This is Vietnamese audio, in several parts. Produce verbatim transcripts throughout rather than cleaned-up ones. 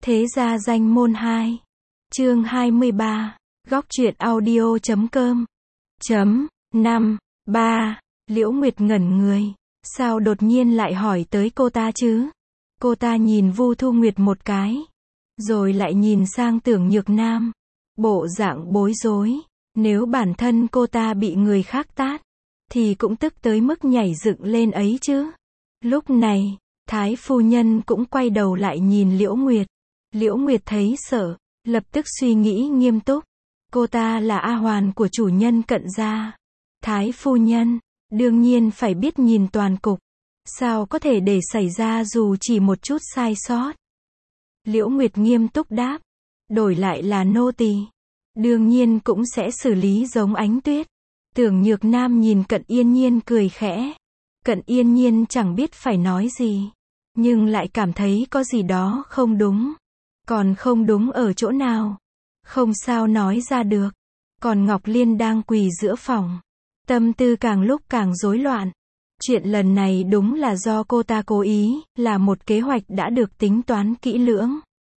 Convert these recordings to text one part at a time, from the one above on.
Thế gia danh môn hai. Chương hai mươi ba. Góc truyện audio chấm com. Chấm. năm. ba. Liễu Nguyệt ngẩn người. Sao đột nhiên lại hỏi tới cô ta chứ? Cô ta nhìn Vu Thu Nguyệt một cái. Rồi lại nhìn sang Tưởng Nhược Nam. Bộ dạng bối rối. Nếu bản thân cô ta bị người khác tát, thì cũng tức tới mức nhảy dựng lên ấy chứ. Lúc này, Thái phu nhân cũng quay đầu lại nhìn Liễu Nguyệt. Liễu Nguyệt thấy sợ, lập tức suy nghĩ nghiêm túc. Cô ta là A Hoàn của chủ nhân Cận gia. Thái phu nhân, đương nhiên phải biết nhìn toàn cục. Sao có thể để xảy ra dù chỉ một chút sai sót? Liễu Nguyệt nghiêm túc đáp. Đổi lại là nô tỳ, đương nhiên cũng sẽ xử lý giống Ánh Tuyết. Tưởng Nhược Nam nhìn Cận Yên Nhiên cười khẽ. Cận Yên Nhiên chẳng biết phải nói gì, nhưng lại cảm thấy có gì đó không đúng. Còn không đúng ở chỗ nào? Không sao nói ra được. Còn Ngọc Liên đang quỳ giữa phòng, tâm tư càng lúc càng rối loạn. Chuyện lần này đúng là do cô ta cố ý, là một kế hoạch đã được tính toán kỹ lưỡng.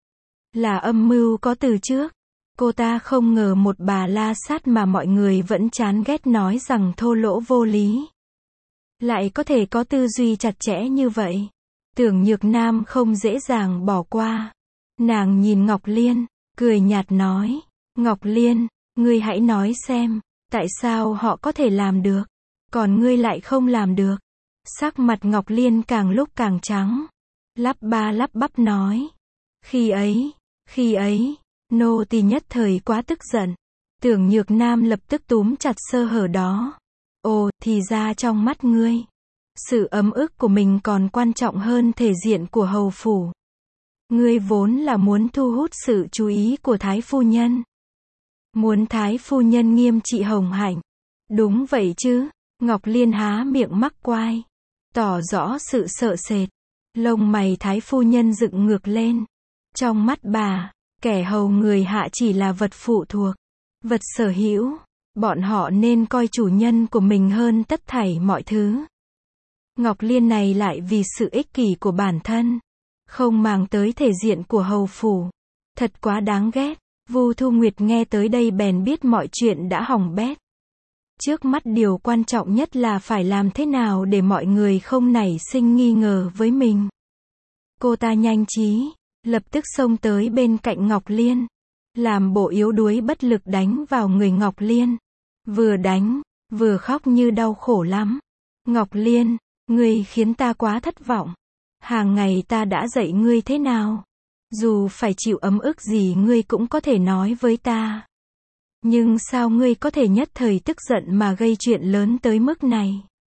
Là âm mưu có từ trước. Cô ta không ngờ một bà la sát mà mọi người vẫn chán ghét nói rằng thô lỗ vô lý, lại có thể có tư duy chặt chẽ như vậy. Tưởng Nhược Nam không dễ dàng bỏ qua. Nàng nhìn Ngọc Liên, cười nhạt nói. Ngọc Liên, ngươi hãy nói xem, tại sao họ có thể làm được, còn ngươi lại không làm được? Sắc mặt Ngọc Liên càng lúc càng trắng. Lắp ba lắp bắp nói. Khi ấy, khi ấy, nô tỳ nhất thời quá tức giận. Tưởng Nhược Nam lập tức túm chặt sơ hở đó. Ồ, thì ra trong mắt ngươi, sự ấm ức của mình còn quan trọng hơn thể diện của hầu phủ. Ngươi vốn là muốn thu hút sự chú ý của Thái phu nhân. Muốn Thái phu nhân nghiêm trị Hồng Hạnh. Đúng vậy chứ? Ngọc Liên há miệng mắc quai, tỏ rõ sự sợ sệt. Lông mày Thái phu nhân dựng ngược lên. Trong mắt bà, kẻ hầu người hạ chỉ là vật phụ thuộc, vật sở hữu. Bọn họ nên coi chủ nhân của mình hơn tất thảy mọi thứ. Ngọc Liên này lại vì sự ích kỷ của bản thân, không màng tới thể diện của hầu phủ. Thật quá đáng ghét. Vu Thu Nguyệt nghe tới đây bèn biết mọi chuyện đã hỏng bét. Trước mắt điều quan trọng nhất là phải làm thế nào để mọi người không nảy sinh nghi ngờ với mình. Cô ta nhanh trí, lập tức xông tới bên cạnh Ngọc Liên, làm bộ yếu đuối bất lực đánh vào người Ngọc Liên. Vừa đánh, vừa khóc như đau khổ lắm. Ngọc Liên, ngươi khiến ta quá thất vọng. Hàng ngày ta đã dạy ngươi thế nào? Dù phải chịu ấm ức gì ngươi cũng có thể nói với ta. Nhưng sao ngươi có thể nhất thời tức giận mà gây chuyện lớn tới mức này?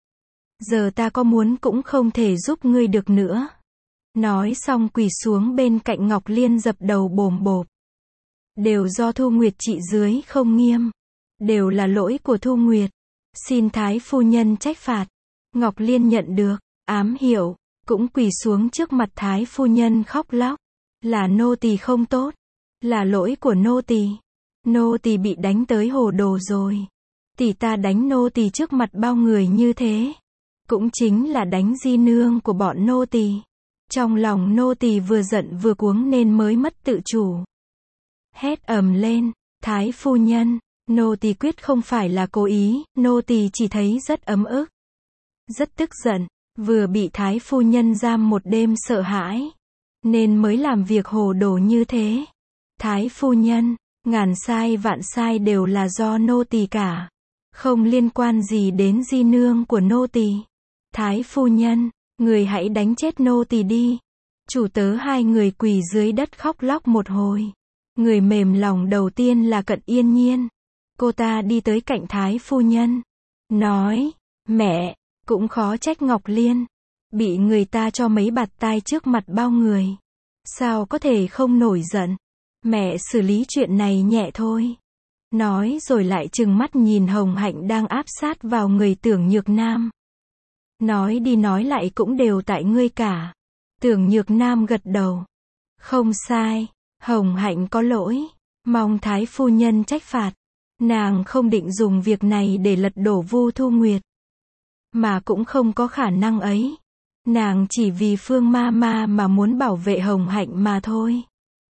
Giờ ta có muốn cũng không thể giúp ngươi được nữa. Nói xong quỳ xuống bên cạnh Ngọc Liên dập đầu bồm bộp. Đều do Thu Nguyệt trị dưới không nghiêm. Đều là lỗi của Thu Nguyệt. Xin Thái phu nhân trách phạt. Ngọc Liên nhận được, ám hiệu, cũng quỳ xuống trước mặt Thái phu nhân khóc lóc. Là nô tỳ không tốt. Là lỗi của nô tỳ. Nô tỳ bị đánh tới hồ đồ rồi. Tỷ ta đánh nô tỳ trước mặt bao người như thế, cũng chính là đánh di nương của bọn nô tỳ. Trong lòng nô tỳ vừa giận vừa cuống nên mới mất tự chủ. Hét ầm lên. Thái phu nhân, nô tỳ quyết không phải là cố ý, nô tỳ chỉ thấy rất ấm ức, rất tức giận, vừa bị Thái phu nhân giam một đêm sợ hãi, nên mới làm việc hồ đồ như thế. Thái phu nhân, ngàn sai vạn sai đều là do nô tỳ cả, không liên quan gì đến di nương của nô tỳ. Thái phu nhân, người hãy đánh chết nô tỳ đi. Chủ tớ hai người quỳ dưới đất khóc lóc một hồi. Người mềm lòng đầu tiên là Cận Yên Nhiên. Cô ta đi tới cạnh Thái phu nhân, nói, mẹ, cũng khó trách Ngọc Liên, bị người ta cho mấy bạt tai trước mặt bao người. Sao có thể không nổi giận? Mẹ xử lý chuyện này nhẹ thôi. Nói rồi lại trừng mắt nhìn Hồng Hạnh đang áp sát vào người Tưởng Nhược Nam. Nói đi nói lại cũng đều tại ngươi cả. Tưởng Nhược Nam gật đầu. Không sai, Hồng Hạnh có lỗi, mong Thái phu nhân trách phạt. Nàng không định dùng việc này để lật đổ Vu Thu Nguyệt, mà cũng không có khả năng ấy. Nàng chỉ vì Phương ma ma mà muốn bảo vệ Hồng Hạnh mà thôi.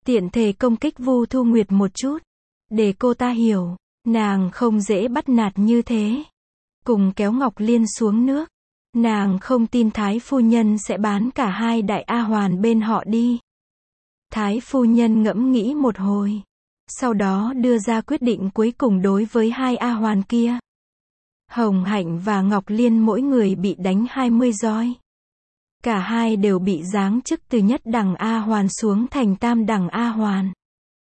tiện thể công kích Vu Thu Nguyệt một chút, để cô ta hiểu, nàng không dễ bắt nạt như thế. Cùng kéo Ngọc Liên xuống nước. Nàng không tin Thái phu nhân sẽ bán cả hai đại A Hoàn bên họ đi. Thái phu nhân ngẫm nghĩ một hồi, sau đó đưa ra quyết định cuối cùng đối với hai A Hoàn kia. Hồng Hạnh và Ngọc Liên mỗi người bị đánh hai mươi roi. Cả hai đều bị giáng chức từ nhất đẳng A Hoàn xuống thành tam đẳng A Hoàn.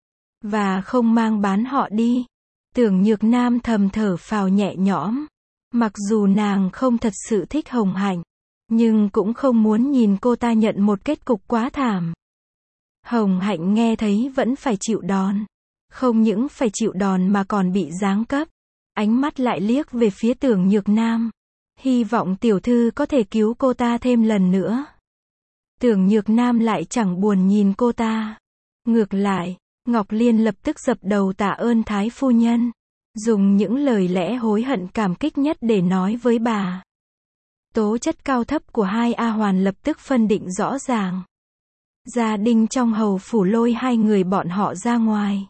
Và không mang bán họ đi. Tưởng Nhược Nam thầm thở phào nhẹ nhõm. Mặc dù nàng không thật sự thích Hồng Hạnh, nhưng cũng không muốn nhìn cô ta nhận một kết cục quá thảm. Hồng Hạnh nghe thấy vẫn phải chịu đòn. Không những phải chịu đòn mà còn bị giáng cấp. Ánh mắt lại liếc về phía Tưởng Nhược Nam. Hy vọng tiểu thư có thể cứu cô ta thêm lần nữa. Tưởng Nhược Nam lại chẳng buồn nhìn cô ta. Ngược lại, Ngọc Liên lập tức dập đầu tạ ơn Thái phu nhân. Dùng những lời lẽ hối hận cảm kích nhất để nói với bà. Tố chất cao thấp của hai A Hoàn lập tức phân định rõ ràng. Gia đình trong hầu phủ lôi hai người bọn họ ra ngoài.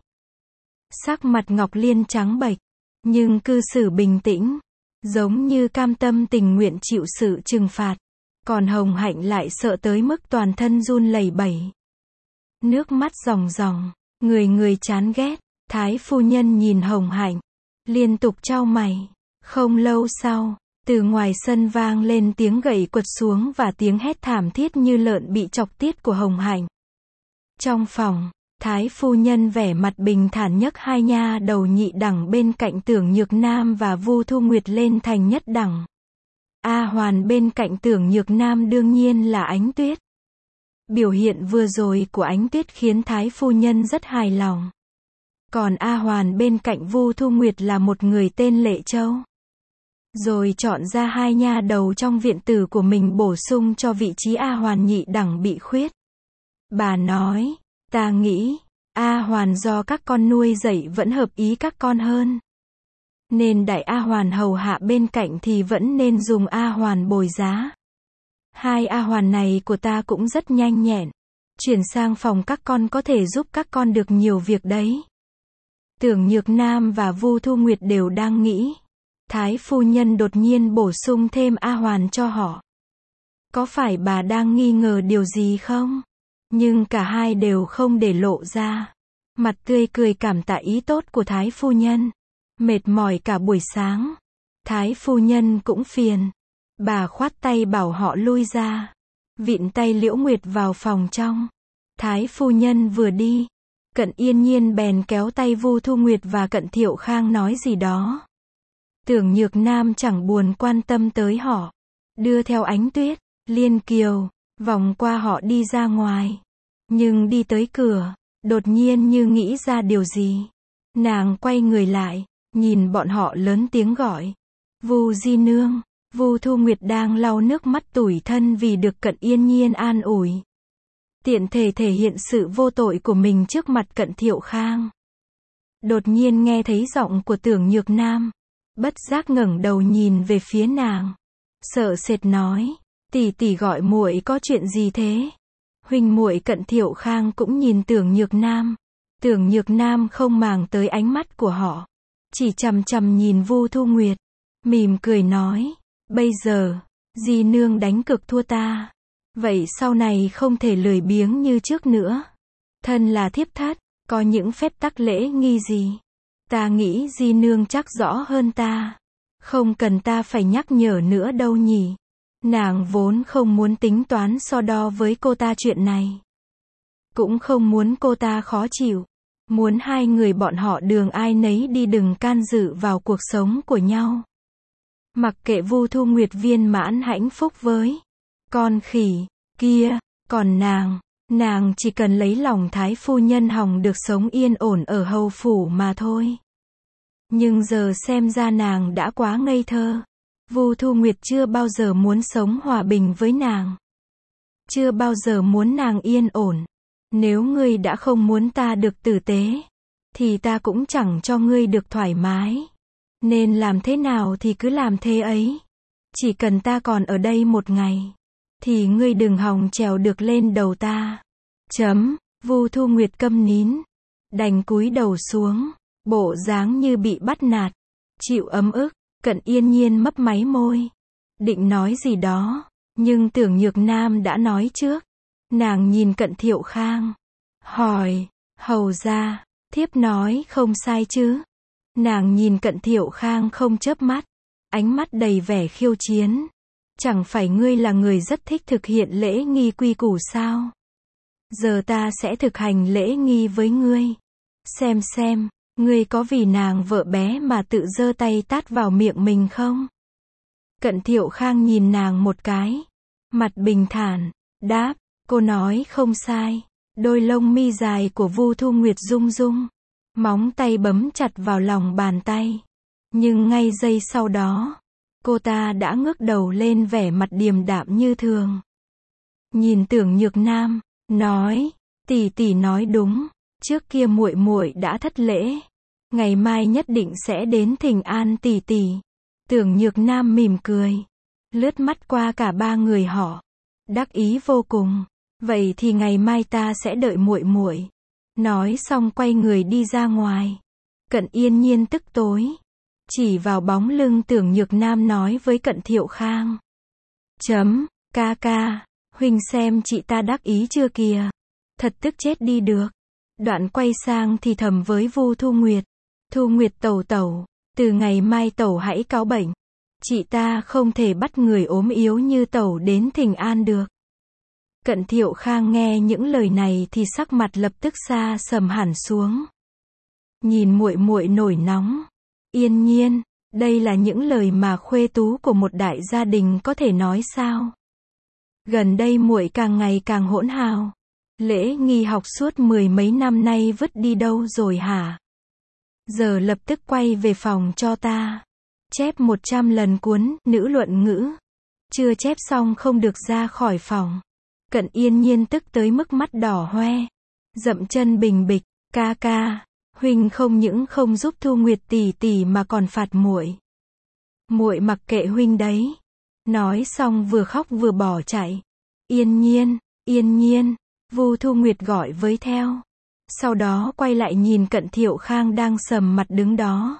Sắc mặt Ngọc Liên trắng bệch, nhưng cư xử bình tĩnh, giống như cam tâm tình nguyện chịu sự trừng phạt. Còn Hồng Hạnh lại sợ tới mức toàn thân run lẩy bẩy. Nước mắt ròng ròng, người người chán ghét. Thái phu nhân nhìn Hồng Hạnh, liên tục chau mày. Không lâu sau, từ ngoài sân vang lên tiếng gậy quật xuống và tiếng hét thảm thiết như lợn bị chọc tiết của Hồng Hạnh. Trong phòng, Thái phu nhân vẻ mặt bình thản nhấc hai nha đầu nhị đẳng bên cạnh Tưởng Nhược Nam và Vu Thu Nguyệt lên thành nhất đẳng. A Hoàn bên cạnh Tưởng Nhược Nam đương nhiên là Ánh Tuyết. Biểu hiện vừa rồi của Ánh Tuyết khiến Thái phu nhân rất hài lòng. Còn A Hoàn bên cạnh Vu Thu Nguyệt là một người tên Lệ Châu. Rồi chọn ra hai nha đầu trong viện tử của mình bổ sung cho vị trí A Hoàn nhị đẳng bị khuyết. Bà nói, ta nghĩ, A Hoàn do các con nuôi dạy vẫn hợp ý các con hơn. Nên đại A Hoàn hầu hạ bên cạnh thì vẫn nên dùng A Hoàn bồi giá. Hai A Hoàn này của ta cũng rất nhanh nhẹn. Chuyển sang phòng các con có thể giúp các con được nhiều việc đấy. Tưởng Nhược Nam và Vu Thu Nguyệt đều đang nghĩ. Thái phu nhân đột nhiên bổ sung thêm A Hoàn cho họ. Có phải bà đang nghi ngờ điều gì không? Nhưng cả hai đều không để lộ ra. Mặt tươi cười cảm tạ ý tốt của Thái phu nhân. Mệt mỏi cả buổi sáng. Thái phu nhân cũng phiền. Bà khoát tay bảo họ lui ra. Vịn tay Liễu Nguyệt vào phòng trong. Thái phu nhân vừa đi, Cận Yên Nhiên bèn kéo tay Vu Thu Nguyệt và Cận Thiệu Khang nói gì đó. Tưởng Nhược Nam chẳng buồn quan tâm tới họ. Đưa theo Ánh Tuyết, Liên Kiều, vòng qua họ đi ra ngoài. Nhưng đi tới cửa, đột nhiên như nghĩ ra điều gì. Nàng quay người lại, nhìn bọn họ lớn tiếng gọi. Vu di nương. Vu Thu Nguyệt đang lau nước mắt tủi thân vì được Cận Yên Nhiên an ủi. Tiện thể thể hiện sự vô tội của mình trước mặt Cận Thiệu Khang. Đột nhiên nghe thấy giọng của Tưởng Nhược Nam. Bất giác ngẩng đầu nhìn về phía nàng. Sợ sệt nói, tỷ tỷ gọi muội có chuyện gì thế? Huynh muội Cận Thiệu Khang cũng nhìn Tưởng Nhược Nam. Tưởng Nhược Nam không màng tới ánh mắt của họ. Chỉ chằm chằm nhìn Vu Thu Nguyệt. Mỉm cười nói, bây giờ, di nương đánh cực thua ta. Vậy sau này không thể lười biếng như trước nữa. Thân là thiếp thất, có những phép tắc lễ nghi gì? Ta nghĩ di nương chắc rõ hơn ta. Không cần ta phải nhắc nhở nữa đâu nhỉ. Nàng vốn không muốn tính toán so đo với cô ta chuyện này. Cũng không muốn cô ta khó chịu. Muốn hai người bọn họ đường ai nấy đi, đừng can dự vào cuộc sống của nhau. Mặc kệ Vu Thu Nguyệt viên mãn hạnh phúc với con khỉ kia, còn nàng, nàng chỉ cần lấy lòng Thái phu nhân hòng được sống yên ổn ở hầu phủ mà thôi. Nhưng giờ xem ra nàng đã quá ngây thơ. Vu Thu Nguyệt chưa bao giờ muốn sống hòa bình với nàng. Chưa bao giờ muốn nàng yên ổn. Nếu ngươi đã không muốn ta được tử tế, thì ta cũng chẳng cho ngươi được thoải mái. Nên làm thế nào thì cứ làm thế ấy. Chỉ cần ta còn ở đây một ngày, thì ngươi đừng hòng trèo được lên đầu ta. Chấm. Vu Thu Nguyệt câm nín, đành cúi đầu xuống, bộ dáng như bị bắt nạt, chịu ấm ức. Cận Yên Nhiên mấp máy môi, định nói gì đó, nhưng Tưởng Nhược Nam đã nói trước. Nàng nhìn Cận Thiệu Khang, hỏi, hầu gia, thiếp nói không sai chứ? Nàng nhìn Cận Thiệu Khang không chớp mắt, ánh mắt đầy vẻ khiêu chiến. Chẳng phải ngươi là người rất thích thực hiện lễ nghi quy củ sao? Giờ ta sẽ thực hành lễ nghi với ngươi. Xem xem, ngươi có vì nàng vợ bé mà tự giơ tay tát vào miệng mình không? Cận Thiệu Khang nhìn nàng một cái, mặt bình thản, đáp, cô nói không sai. Đôi lông mi dài của Vu Thu Nguyệt rung rung, móng tay bấm chặt vào lòng bàn tay. Nhưng ngay giây sau đó, cô ta đã ngước đầu lên, vẻ mặt điềm đạm như thường. Nhìn Tưởng Nhược Nam, nói, tỷ tỷ nói đúng, trước kia muội muội đã thất lễ, ngày mai nhất định sẽ đến thỉnh an tỷ tỷ. Tưởng Nhược Nam mỉm cười, lướt mắt qua cả ba người họ, đắc ý vô cùng. Vậy thì ngày mai ta sẽ đợi muội muội. Nói xong quay người đi ra ngoài. Cận Yên Nhiên tức tối, chỉ vào bóng lưng Tưởng Nhược Nam nói với Cận Thiệu Khang. Chấm, ca ca, huynh xem chị ta đắc ý chưa kìa. Thật tức chết đi được. Đoạn quay sang thì thầm với Vu Thu Nguyệt. Thu Nguyệt tẩu tẩu, từ ngày mai tẩu hãy cáo bệnh. Chị ta không thể bắt người ốm yếu như tẩu đến thỉnh an được. Cận Thiệu Khang nghe những lời này thì sắc mặt lập tức xa sầm hẳn xuống. Nhìn muội muội nổi nóng. Yên Nhiên, đây là những lời mà khuê tú của một đại gia đình có thể nói sao? Gần đây muội càng ngày càng hỗn hào. Lễ nghi học suốt mười mấy năm nay vứt đi đâu rồi hả? Giờ lập tức quay về phòng cho ta. Chép một trăm lần cuốn Nữ Luận Ngữ. Chưa chép xong không được ra khỏi phòng. Cận Yên Nhiên tức tới mức mắt đỏ hoe, dậm chân bình bịch, ca ca, huynh không những không giúp Thu Nguyệt tỷ tỷ mà còn phạt muội. Muội mặc kệ huynh đấy. Nói xong vừa khóc vừa bỏ chạy. Yên Nhiên, Yên Nhiên, Vu Thu Nguyệt gọi với theo. Sau đó quay lại nhìn Cận Thiệu Khang đang sầm mặt đứng đó.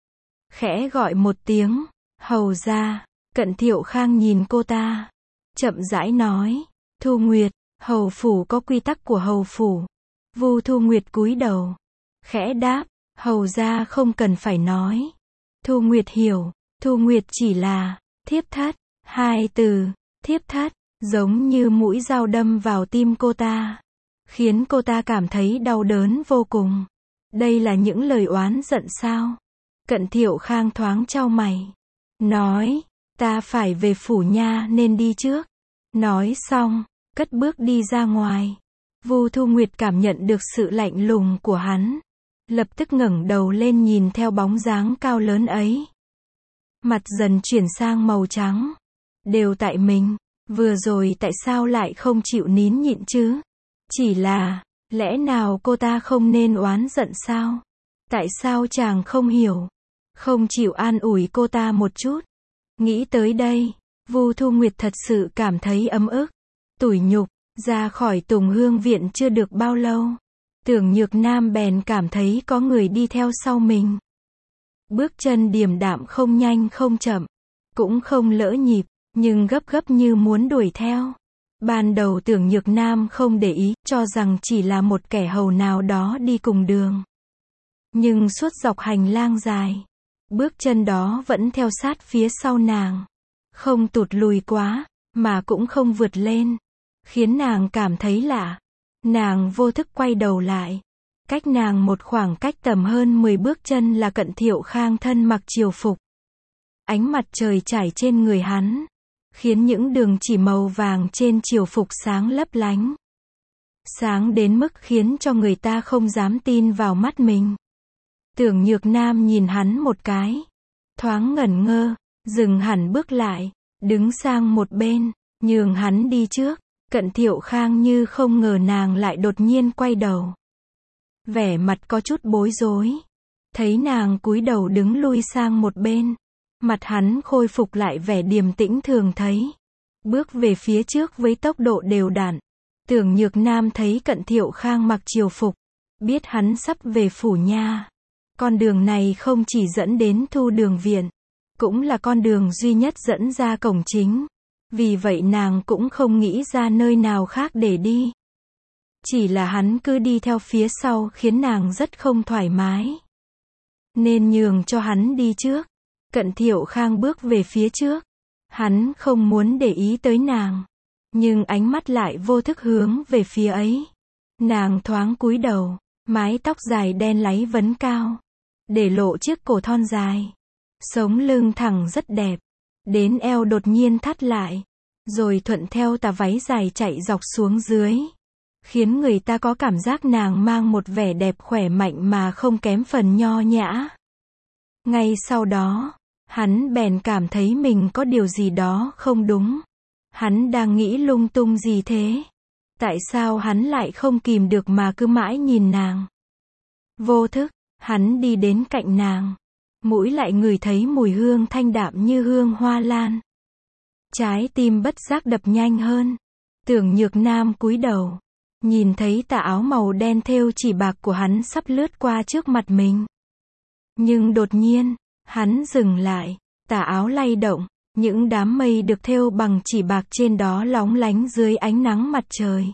Khẽ gọi một tiếng, hầu gia. Cận Thiệu Khang nhìn cô ta, chậm rãi nói. Thu Nguyệt, hầu phủ có quy tắc của hầu phủ. Vu Thu Nguyệt cúi đầu, khẽ đáp, hầu gia không cần phải nói. Thu Nguyệt hiểu, Thu Nguyệt chỉ là, thiếp thất, hai từ, thiếp thất, giống như mũi dao đâm vào tim cô ta, khiến cô ta cảm thấy đau đớn vô cùng. Đây là những lời oán giận sao? Cận Thiệu Khang thoáng chau mày, nói, ta phải về phủ nha nên đi trước. Nói xong, cất bước đi ra ngoài. Vu Thu Nguyệt cảm nhận được sự lạnh lùng của hắn, lập tức ngẩng đầu lên nhìn theo bóng dáng cao lớn ấy. Mặt dần chuyển sang màu trắng. Đều tại mình, vừa rồi tại sao lại không chịu nín nhịn chứ? Chỉ là, lẽ nào cô ta không nên oán giận sao? Tại sao chàng không hiểu? Không chịu an ủi cô ta một chút? Nghĩ tới đây, Vu Thu Nguyệt thật sự cảm thấy ấm ức, tủi nhục. Ra khỏi Tùng Hương viện chưa được bao lâu, Tưởng Nhược Nam bèn cảm thấy có người đi theo sau mình. Bước chân điềm đạm, không nhanh không chậm, cũng không lỡ nhịp, nhưng gấp gấp như muốn đuổi theo. Ban đầu Tưởng Nhược Nam không để ý, cho rằng chỉ là một kẻ hầu nào đó đi cùng đường. Nhưng suốt dọc hành lang dài, bước chân đó vẫn theo sát phía sau nàng. Không tụt lùi quá, mà cũng không vượt lên, khiến nàng cảm thấy lạ. Nàng vô thức quay đầu lại. Cách nàng một khoảng cách tầm hơn mười bước chân là Cận Thiệu Khang thân mặc triều phục. Ánh mặt trời trải trên người hắn, khiến những đường chỉ màu vàng trên triều phục sáng lấp lánh. Sáng đến mức khiến cho người ta không dám tin vào mắt mình. Tưởng Nhược Nam nhìn hắn một cái, thoáng ngẩn ngơ, dừng hẳn bước lại, đứng sang một bên, nhường hắn đi trước. Cận Thiệu Khang như không ngờ nàng lại đột nhiên quay đầu. Vẻ mặt có chút bối rối. Thấy nàng cúi đầu đứng lui sang một bên, mặt hắn khôi phục lại vẻ điềm tĩnh thường thấy. Bước về phía trước với tốc độ đều đặn. Tưởng Nhược Nam thấy Cận Thiệu Khang mặc triều phục, biết hắn sắp về phủ nha. Con đường này không chỉ dẫn đến Thu Đường viện, cũng là con đường duy nhất dẫn ra cổng chính. Vì vậy nàng cũng không nghĩ ra nơi nào khác để đi. Chỉ là hắn cứ đi theo phía sau khiến nàng rất không thoải mái. Nên nhường cho hắn đi trước. Cận Thiệu Khang bước về phía trước. Hắn không muốn để ý tới nàng. Nhưng ánh mắt lại vô thức hướng về phía ấy. Nàng thoáng cúi đầu, mái tóc dài đen láy vấn cao, để lộ chiếc cổ thon dài. Sống lưng thẳng rất đẹp. Đến eo đột nhiên thắt lại. Rồi thuận theo tà váy dài chạy dọc xuống dưới. Khiến người ta có cảm giác nàng mang một vẻ đẹp khỏe mạnh mà không kém phần nho nhã. Ngay sau đó, hắn bèn cảm thấy mình có điều gì đó không đúng. Hắn đang nghĩ lung tung gì thế? Tại sao hắn lại không kìm được mà cứ mãi nhìn nàng? Vô thức, hắn đi đến cạnh nàng. Mũi lại ngửi thấy mùi hương thanh đạm như hương hoa lan. Trái tim bất giác đập nhanh hơn. Tưởng Nhược Nam cúi đầu, nhìn thấy tà áo màu đen thêu chỉ bạc của hắn sắp lướt qua trước mặt mình. Nhưng đột nhiên, hắn dừng lại, tà áo lay động, những đám mây được thêu bằng chỉ bạc trên đó lóng lánh dưới ánh nắng mặt trời.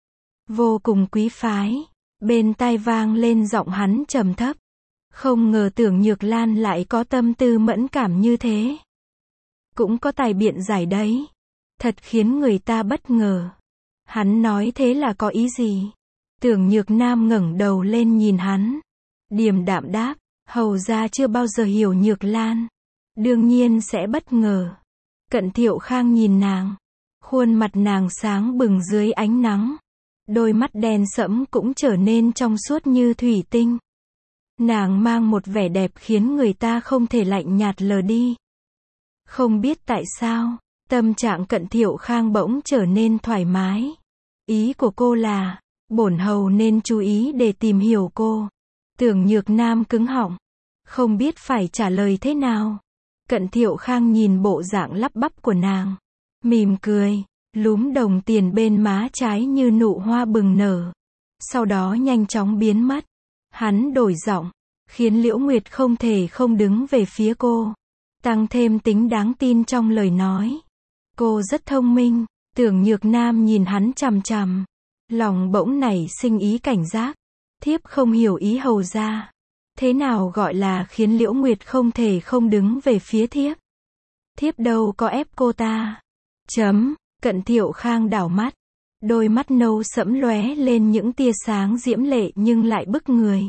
Vô cùng quý phái, bên tai vang lên giọng hắn trầm thấp. Không ngờ Tưởng Nhược Lan lại có tâm tư mẫn cảm như thế. Cũng có tài biện giải đấy. Thật khiến người ta bất ngờ. Hắn nói thế là có ý gì? Tưởng Nhược Nam ngẩng đầu lên nhìn hắn. Điềm đạm đáp, hầu ra chưa bao giờ hiểu Nhược Lan. Đương nhiên sẽ bất ngờ. Cận Thiệu Khang nhìn nàng. Khuôn mặt nàng sáng bừng dưới ánh nắng. Đôi mắt đen sẫm cũng trở nên trong suốt như thủy tinh. Nàng mang một vẻ đẹp khiến người ta không thể lạnh nhạt lờ đi. Không biết tại sao, tâm trạng Cận Thiệu Khang bỗng trở nên thoải mái. Ý của cô là, bổn hầu nên chú ý để tìm hiểu cô. Tưởng Nhược Nam cứng họng, không biết phải trả lời thế nào. Cận Thiệu Khang nhìn bộ dạng lắp bắp của nàng, mỉm cười, lúm đồng tiền bên má trái như nụ hoa bừng nở. Sau đó nhanh chóng biến mất. Hắn đổi giọng, khiến Liễu Nguyệt không thể không đứng về phía cô. Tăng thêm tính đáng tin trong lời nói. Cô rất thông minh. Tưởng Nhược Nam nhìn hắn chằm chằm. Lòng bỗng nảy sinh ý cảnh giác. Thiếp không hiểu ý hầu ra. Thế nào gọi là khiến Liễu Nguyệt không thể không đứng về phía thiếp? Thiếp đâu có ép cô ta. Chấm. Cận Thiệu Khang đảo mắt. Đôi mắt nâu sẫm lóe lên những tia sáng diễm lệ nhưng lại bức người.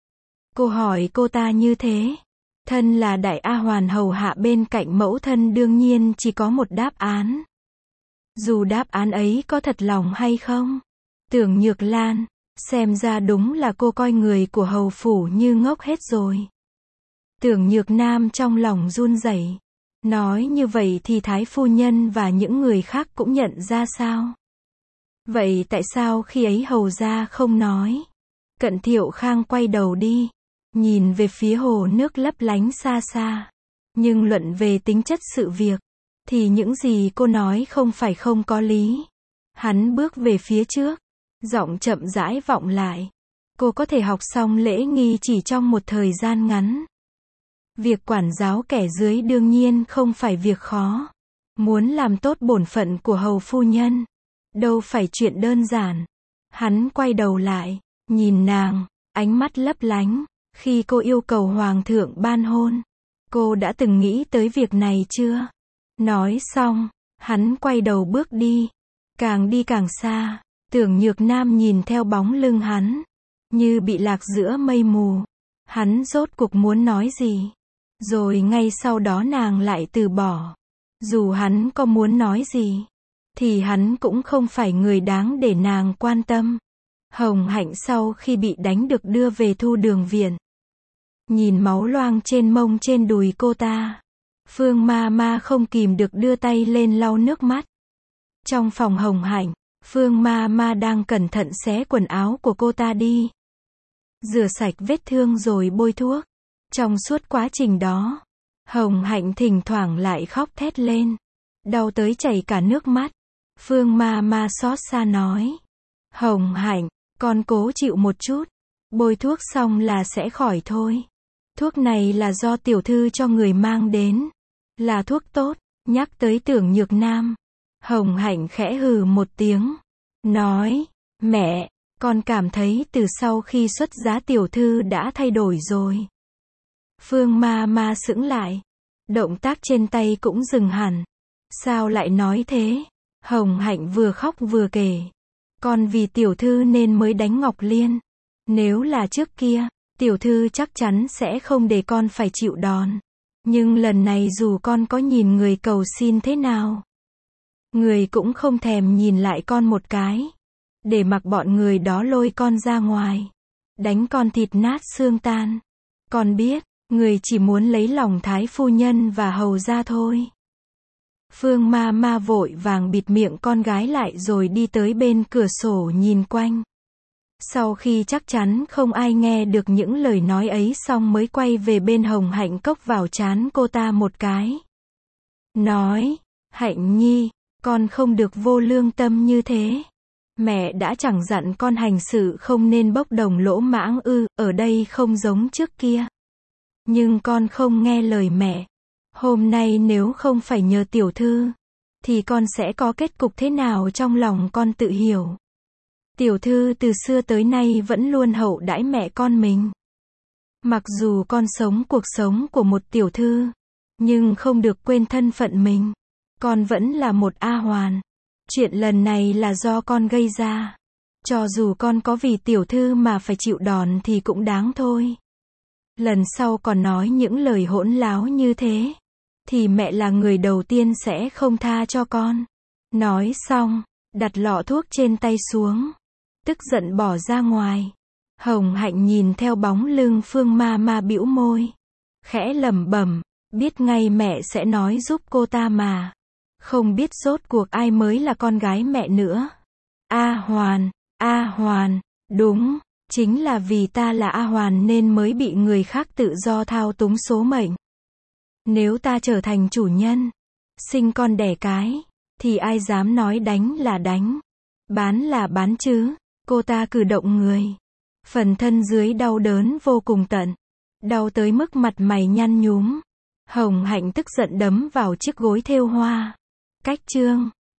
Cô hỏi cô ta như thế. Thân là đại A Hoàn hầu hạ bên cạnh mẫu thân đương nhiên chỉ có một đáp án. Dù đáp án ấy có thật lòng hay không. Tưởng Nhược Lan, xem ra đúng là cô coi người của hầu phủ như ngốc hết rồi. Tưởng Nhược Nam trong lòng run rẩy. Nói như vậy thì Thái phu nhân và những người khác cũng nhận ra sao? Vậy tại sao khi ấy hầu ra không nói? Cận Thiệu Khang quay đầu đi, nhìn về phía hồ nước lấp lánh xa xa. Nhưng luận về tính chất sự việc, thì những gì cô nói không phải không có lý. Hắn bước về phía trước, giọng chậm rãi vọng lại. Cô có thể học xong lễ nghi chỉ trong một thời gian ngắn. Việc quản giáo kẻ dưới đương nhiên không phải việc khó. Muốn làm tốt bổn phận của hầu phu nhân, đâu phải chuyện đơn giản. Hắn quay đầu lại, nhìn nàng, ánh mắt lấp lánh. Khi cô yêu cầu hoàng thượng ban hôn, cô đã từng nghĩ tới việc này chưa? Nói xong, hắn quay đầu bước đi. Càng đi càng xa, Tưởng Nhược Nam nhìn theo bóng lưng hắn, như bị lạc giữa mây mù. Hắn rốt cuộc muốn nói gì? Rồi ngay sau đó nàng lại từ bỏ. Dù hắn có muốn nói gì, thì hắn cũng không phải người đáng để nàng quan tâm. Hồng Hạnh sau khi bị đánh được đưa về Thu Đường viện. Nhìn máu loang trên mông trên đùi cô ta, Phương ma ma không kìm được đưa tay lên lau nước mắt. Trong phòng Hồng Hạnh, Phương ma ma đang cẩn thận xé quần áo của cô ta đi. Rửa sạch vết thương rồi bôi thuốc. Trong suốt quá trình đó, Hồng Hạnh thỉnh thoảng lại khóc thét lên. Đau tới chảy cả nước mắt. Phương ma ma xót xa nói. Hồng Hạnh, con cố chịu một chút. Bôi thuốc xong là sẽ khỏi thôi. Thuốc này là do tiểu thư cho người mang đến. Là thuốc tốt. Nhắc tới Tưởng Nhược Nam. Hồng Hạnh khẽ hừ một tiếng. Nói, mẹ, con cảm thấy từ sau khi xuất giá tiểu thư đã thay đổi rồi. Phương Ma Ma sững lại. Động tác trên tay cũng dừng hẳn. Sao lại nói thế? Hồng Hạnh vừa khóc vừa kể. Con vì tiểu thư nên mới đánh Ngọc Liên. Nếu là trước kia, tiểu thư chắc chắn sẽ không để con phải chịu đòn. Nhưng lần này dù con có nhìn người cầu xin thế nào, người cũng không thèm nhìn lại con một cái. Để mặc bọn người đó lôi con ra ngoài. Đánh con thịt nát xương tan. Con biết, người chỉ muốn lấy lòng thái phu nhân và hầu ra thôi. Phương Ma Ma vội vàng bịt miệng con gái lại rồi đi tới bên cửa sổ nhìn quanh. Sau khi chắc chắn không ai nghe được những lời nói ấy xong mới quay về bên Hồng Hạnh cốc vào trán cô ta một cái. Nói, Hạnh Nhi, con không được vô lương tâm như thế. Mẹ đã chẳng dặn con hành sự không nên bốc đồng lỗ mãng ư, ở đây không giống trước kia. Nhưng con không nghe lời mẹ. Hôm nay nếu không phải nhờ tiểu thư, thì con sẽ có kết cục thế nào trong lòng con tự hiểu. Tiểu thư từ xưa tới nay vẫn luôn hậu đãi mẹ con mình. Mặc dù con sống cuộc sống của một tiểu thư, nhưng không được quên thân phận mình. Con vẫn là một A Hoàn. Chuyện lần này là do con gây ra. Cho dù con có vì tiểu thư mà phải chịu đòn thì cũng đáng thôi. Lần sau còn nói những lời hỗn láo như thế, thì mẹ là người đầu tiên sẽ không tha cho con. Nói xong, đặt lọ thuốc trên tay xuống. Tức giận bỏ ra ngoài. Hồng Hạnh nhìn theo bóng lưng Phương Ma Ma bĩu môi. Khẽ lẩm bẩm, biết ngay mẹ sẽ nói giúp cô ta mà. Không biết rốt cuộc ai mới là con gái mẹ nữa. A Hoàn, A Hoàn, đúng, chính là vì ta là A Hoàn nên mới bị người khác tự do thao túng số mệnh. Nếu ta trở thành chủ nhân, sinh con đẻ cái, thì ai dám nói đánh là đánh, bán là bán chứ. Cô ta cử động người. Phần thân dưới đau đớn vô cùng tận. Đau tới mức mặt mày nhăn nhúm. Hồng Hạnh tức giận đấm vào chiếc gối thêu hoa. Cách chương